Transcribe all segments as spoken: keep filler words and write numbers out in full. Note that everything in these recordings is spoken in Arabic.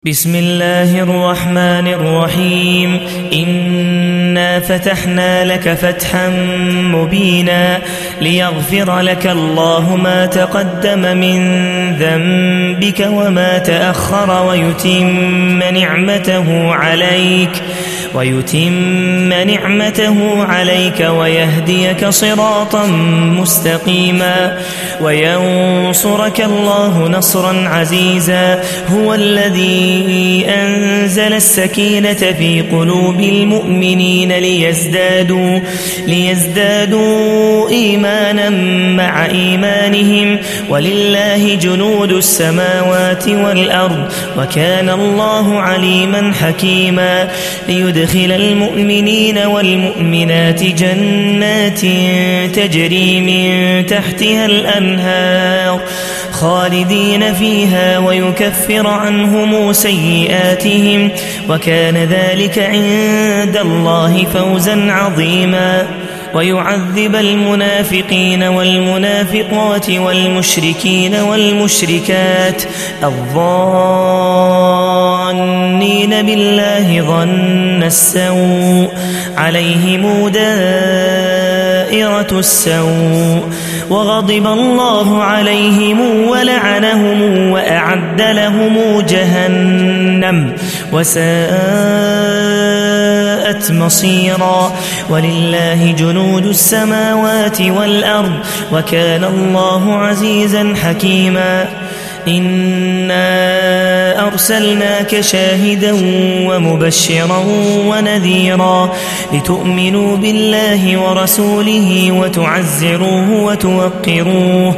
بسم الله الرحمن الرحيم إنا فتحنا لك فتحا مبينا ليغفر لك الله ما تقدم من ذنبك وما تأخر ويتم نعمته عليك ويتم نعمته عليك ويهديك صراطا مستقيما وينصرك الله نصرا عزيزا هو الذي أنزل السكينة في قلوب المؤمنين ليزدادوا, ليزدادوا إيمانا مع إيمانهم ولله جنود السماوات والأرض وكان الله عليما حكيما ليدخل المؤمنين والمؤمنات جنات تجري من تحتها الأنهار خالدين فيها ويكفر عنهم سيئاتهم وكان ذلك عند الله فوزا عظيما ويعذب المنافقين والمنافقات والمشركين والمشركات الظانين بالله ظن السوء عليهم دائرة السوء وغضب الله عليهم ولعنهم وأعد لهم جهنم وساءت مصيرا ولله جنود السماوات والأرض وكان الله عزيزا حكيما إنا أرسلناك شاهدا ومبشرا ونذيرا لتؤمنوا بالله ورسوله وتعزروه وتوقروه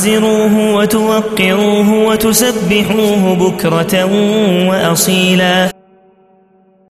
وتعزروه وتوقروه وتسبحوه بكرة وأصيلا.